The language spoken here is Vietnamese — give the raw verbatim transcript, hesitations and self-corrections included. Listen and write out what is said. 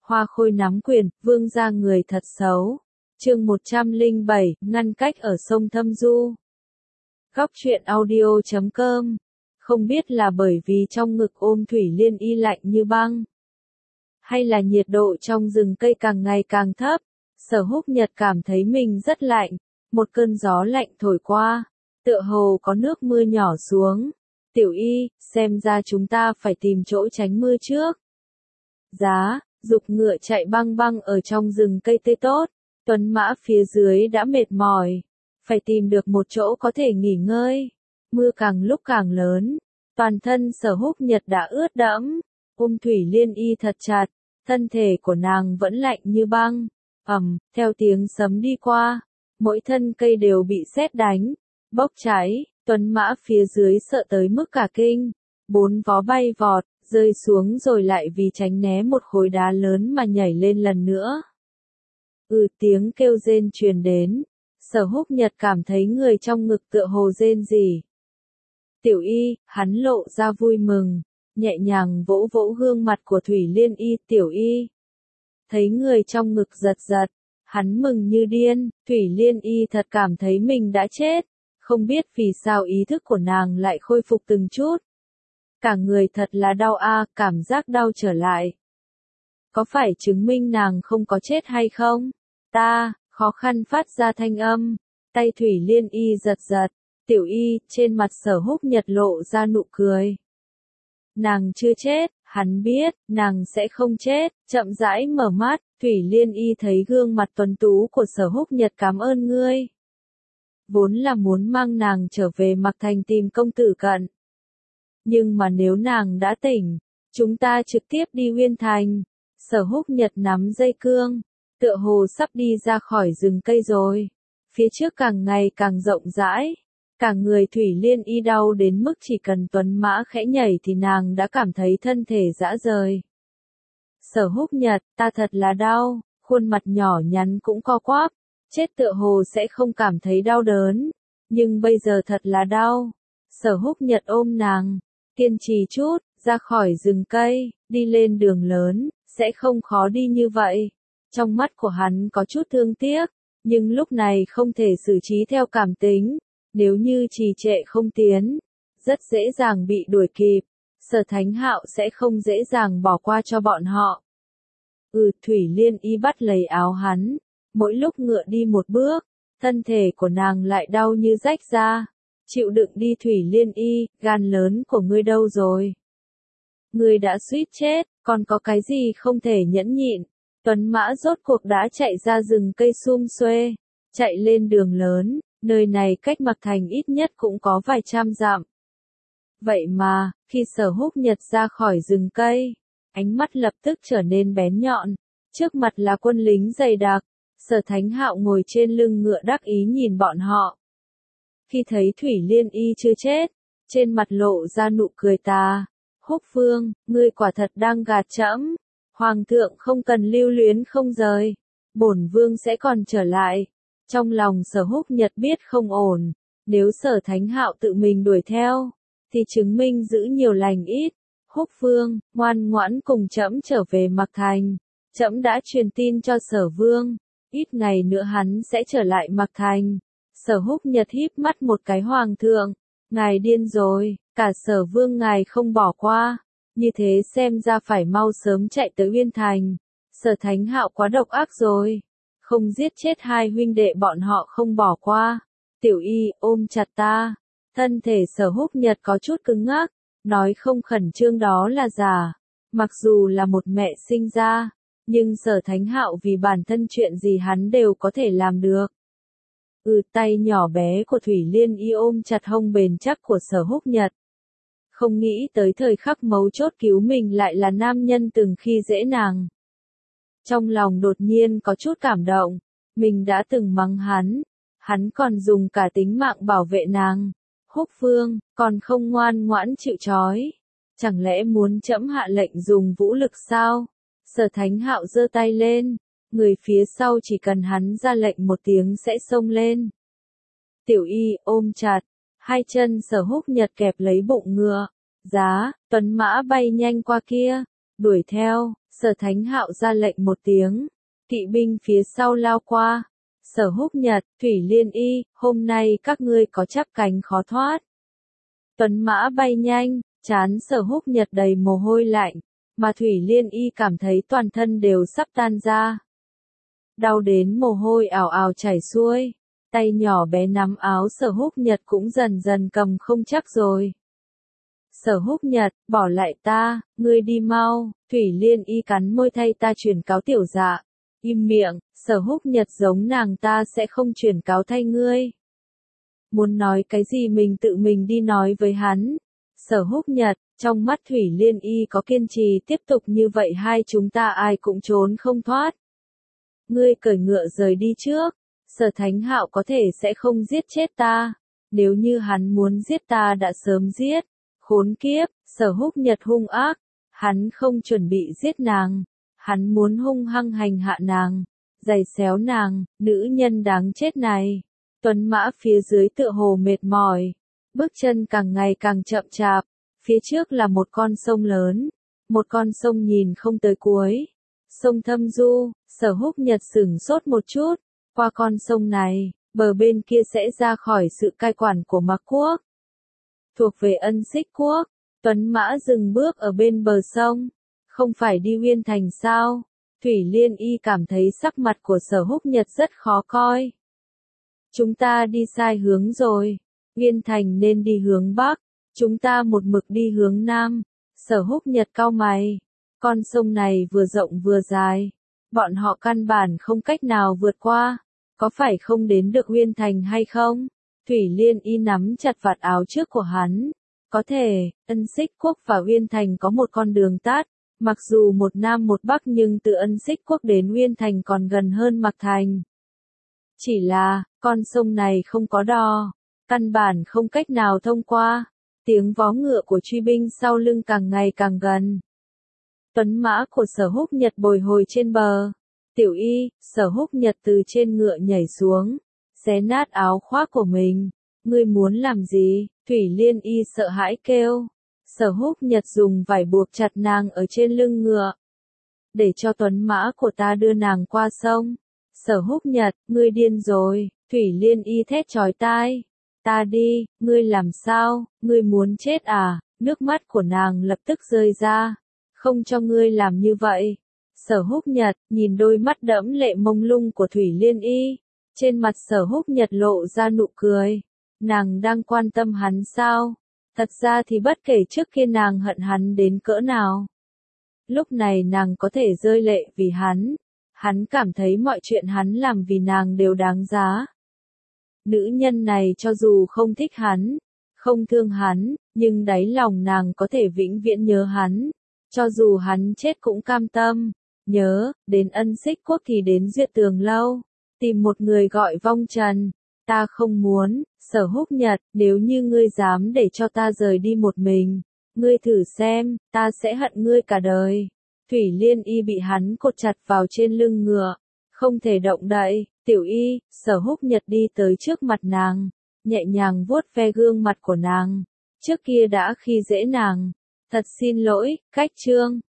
Hoa Khôi nắm quyền, vương gia người thật xấu. Chương một trăm lẻ bảy, ngăn cách ở sông Thâm Du. Góc truyện audio chấm com. Không biết là bởi vì trong ngực ôm Thủy Liên Y lạnh như băng, hay là nhiệt độ trong rừng cây càng ngày càng thấp, Sở Húc Nhật cảm thấy mình rất lạnh, một cơn gió lạnh thổi qua, tựa hồ có nước mưa nhỏ xuống. Tiểu Y, xem ra chúng ta phải tìm chỗ tránh mưa trước. Giá, dục ngựa chạy băng băng ở trong rừng cây tươi tốt, tuấn mã phía dưới đã mệt mỏi, phải tìm được một chỗ có thể nghỉ ngơi. Mưa càng lúc càng lớn, toàn thân Sở Húc Nhật đã ướt đẫm, ôm Thủy Liên Y thật chặt, thân thể của nàng vẫn lạnh như băng. Ầm, theo tiếng sấm đi qua, mỗi thân cây đều bị sét đánh, bốc cháy, tuấn mã phía dưới sợ tới mức cả kinh, bốn vó bay vọt, rơi xuống rồi lại vì tránh né một khối đá lớn mà nhảy lên lần nữa. Ừ, tiếng kêu rên truyền đến, Sở Húc Nhật cảm thấy người trong ngực tựa hồ rên rỉ. Tiểu Y, hắn lộ ra vui mừng, nhẹ nhàng vỗ vỗ gương mặt của Thủy Liên Y. Tiểu Y thấy người trong ngực giật giật, hắn mừng như điên. Thủy Liên Y thật cảm thấy mình đã chết, không biết vì sao ý thức của nàng lại khôi phục từng chút. Cả người thật là đau a, cảm giác đau trở lại. Có phải chứng minh nàng không có chết hay không? Ta, khó khăn phát ra thanh âm, tay Thủy Liên Y giật giật. Tiểu Y, trên mặt Sở Húc Nhật lộ ra nụ cười. Nàng chưa chết, hắn biết, nàng sẽ không chết. Chậm rãi mở mắt, Thủy Liên Y thấy gương mặt tuấn tú của Sở Húc Nhật. Cảm ơn ngươi. Vốn là muốn mang nàng trở về Mạc Thành tìm công tử Cận. Nhưng mà nếu nàng đã tỉnh, chúng ta trực tiếp đi Uyên Thành. Sở Húc Nhật nắm dây cương, tựa hồ sắp đi ra khỏi rừng cây rồi. Phía trước càng ngày càng rộng rãi. Cả người Thủy Liên Y đau đến mức chỉ cần tuấn mã khẽ nhảy thì nàng đã cảm thấy thân thể rã rời. Sở Húc Nhật, ta thật là đau, khuôn mặt nhỏ nhắn cũng co quắp, chết tựa hồ sẽ không cảm thấy đau đớn, nhưng bây giờ thật là đau. Sở Húc Nhật ôm nàng, kiên trì chút, ra khỏi rừng cây, đi lên đường lớn, sẽ không khó đi như vậy. Trong mắt của hắn có chút thương tiếc, nhưng lúc này không thể xử trí theo cảm tính. Nếu như trì trệ không tiến, rất dễ dàng bị đuổi kịp, Sở Thánh Hạo sẽ không dễ dàng bỏ qua cho bọn họ. Ừ, Thủy Liên Y bắt lấy áo hắn, mỗi lúc ngựa đi một bước, thân thể của nàng lại đau như rách ra. Chịu đựng đi Thủy Liên Y, gan lớn của ngươi đâu rồi? Ngươi đã suýt chết, còn có cái gì không thể nhẫn nhịn? Tuấn mã rốt cuộc đã chạy ra rừng cây sum xuê, chạy lên đường lớn. Nơi này cách Mạc Thành ít nhất cũng có vài trăm dặm. Vậy mà, khi Sở Húc Nhật ra khỏi rừng cây, ánh mắt lập tức trở nên bén nhọn. Trước mặt là quân lính dày đặc, Sở Thánh Hạo ngồi trên lưng ngựa đắc ý nhìn bọn họ. Khi thấy Thủy Liên Y chưa chết, trên mặt lộ ra nụ cười tà. Húc Vương, ngươi quả thật đang gạt trẫm. Hoàng thượng không cần lưu luyến không rời. Bổn vương sẽ còn trở lại. Trong lòng Sở Húc Nhật biết không ổn, nếu Sở Thánh Hạo tự mình đuổi theo, thì chứng minh giữ nhiều lành ít. Húc Vương, ngoan ngoãn cùng trẫm trở về Mạc Thành. Trẫm đã truyền tin cho Sở Vương, ít ngày nữa hắn sẽ trở lại Mạc Thành. Sở Húc Nhật híp mắt một cái. Hoàng thượng, ngài điên rồi, cả Sở Vương ngài không bỏ qua, như thế xem ra phải mau sớm chạy tới Uyên Thành. Sở Thánh Hạo quá độc ác rồi. Không giết chết hai huynh đệ bọn họ không bỏ qua. Tiểu Y, ôm chặt ta. Thân thể Sở Húc Nhật có chút cứng ngắc, nói không khẩn trương đó là giả. Mặc dù là một mẹ sinh ra, nhưng Sở Thánh Hạo vì bản thân chuyện gì hắn đều có thể làm được. Ừ, tay nhỏ bé của Thủy Liên Y ôm chặt hông bền chắc của Sở Húc Nhật. Không nghĩ tới thời khắc mấu chốt cứu mình lại là nam nhân từng khi dễ nàng. Trong lòng đột nhiên có chút cảm động, mình đã từng mắng hắn, hắn còn dùng cả tính mạng bảo vệ nàng. Húc Vương, còn không ngoan ngoãn chịu trói, chẳng lẽ muốn trẫm hạ lệnh dùng vũ lực sao? Sở Thánh Hạo giơ tay lên, người phía sau chỉ cần hắn ra lệnh một tiếng sẽ xông lên. Tiểu Y ôm chặt, hai chân Sở Húc Nhật kẹp lấy bụng ngựa, giá, tuấn mã bay nhanh qua kia, đuổi theo. Sở Thánh Hạo ra lệnh một tiếng, kỵ binh phía sau lao qua. Sở Húc Nhật, Thủy Liên Y, hôm nay các ngươi có chắp cánh khó thoát. Tuấn mã bay nhanh, trán Sở Húc Nhật đầy mồ hôi lạnh, mà Thủy Liên Y cảm thấy toàn thân đều sắp tan ra. Đau đến mồ hôi ào ào chảy xuôi, tay nhỏ bé nắm áo Sở Húc Nhật cũng dần dần cầm không chắc rồi. Sở Húc Nhật, bỏ lại ta, ngươi đi mau. Thủy Liên Y cắn môi thay ta truyền cáo tiểu dạ. Im miệng, Sở Húc Nhật giống nàng ta sẽ không truyền cáo thay ngươi. Muốn nói cái gì mình tự mình đi nói với hắn. Sở Húc Nhật, trong mắt Thủy Liên Y có kiên trì tiếp tục như vậy hai chúng ta ai cũng trốn không thoát. Ngươi cởi ngựa rời đi trước. Sở Thánh Hạo có thể sẽ không giết chết ta. Nếu như hắn muốn giết ta đã sớm giết. Khốn kiếp, Sở Húc Nhật hung ác. Hắn không chuẩn bị giết nàng. Hắn muốn hung hăng hành hạ nàng. Giày xéo nàng, nữ nhân đáng chết này. Tuấn mã phía dưới tựa hồ mệt mỏi. Bước chân càng ngày càng chậm chạp. Phía trước là một con sông lớn. Một con sông nhìn không tới cuối. Sông Thâm Du, Sở Húc Nhật sửng sốt một chút. Qua con sông này, bờ bên kia sẽ ra khỏi sự cai quản của Mạc Quốc. Thuộc về Ân Xích Quốc. Tuấn mã dừng bước ở bên bờ sông. Không phải đi Uyên Thành sao? Thủy Liên Y cảm thấy sắc mặt của Sở Húc Nhật rất khó coi. Chúng ta đi sai hướng rồi. Uyên Thành nên đi hướng Bắc. Chúng ta một mực đi hướng Nam. Sở Húc Nhật cau mày. Con sông này vừa rộng vừa dài. Bọn họ căn bản không cách nào vượt qua. Có phải không đến được Uyên Thành hay không? Thủy Liên Y nắm chặt vạt áo trước của hắn. Có thể, Ân Xích Quốc và Uyên Thành có một con đường tắt. Mặc dù một Nam một Bắc nhưng từ Ân Xích Quốc đến Uyên Thành còn gần hơn Mạc Thành. Chỉ là, con sông này không có đò. Căn bản không cách nào thông qua. Tiếng vó ngựa của truy binh sau lưng càng ngày càng gần. Tuấn mã của Sở Húc Nhật bồi hồi trên bờ. Tiểu Y, Sở Húc Nhật từ trên ngựa nhảy xuống. Xé nát áo khoác của mình. Ngươi muốn làm gì? Thủy Liên Y sợ hãi kêu. Sở Húc Nhật dùng vải buộc chặt nàng ở trên lưng ngựa. Để cho tuấn mã của ta đưa nàng qua sông. Sở Húc Nhật, ngươi điên rồi. Thủy Liên Y thét chói tai. Ta đi, ngươi làm sao? Ngươi muốn chết à? Nước mắt của nàng lập tức rơi ra. Không cho ngươi làm như vậy. Sở Húc Nhật, nhìn đôi mắt đẫm lệ mông lung của Thủy Liên Y. Trên mặt Sở Húc Nhật lộ ra nụ cười. Nàng đang quan tâm hắn sao? Thật ra thì bất kể trước kia nàng hận hắn đến cỡ nào. Lúc này nàng có thể rơi lệ vì hắn. Hắn cảm thấy mọi chuyện hắn làm vì nàng đều đáng giá. Nữ nhân này cho dù không thích hắn, không thương hắn, nhưng đáy lòng nàng có thể vĩnh viễn nhớ hắn. Cho dù hắn chết cũng cam tâm. Nhớ, đến Ân Xích Quốc thì đến Duyệt Tường Lâu. Tìm một người gọi vong trần. Ta không muốn, Sở Húc Nhật, nếu như ngươi dám để cho ta rời đi một mình. Ngươi thử xem, ta sẽ hận ngươi cả đời. Thủy Liên Y bị hắn cột chặt vào trên lưng ngựa. Không thể động đậy. Tiểu Y, Sở Húc Nhật đi tới trước mặt nàng. Nhẹ nhàng vuốt ve gương mặt của nàng. Trước kia đã khi dễ nàng. Thật xin lỗi, Cách Trương.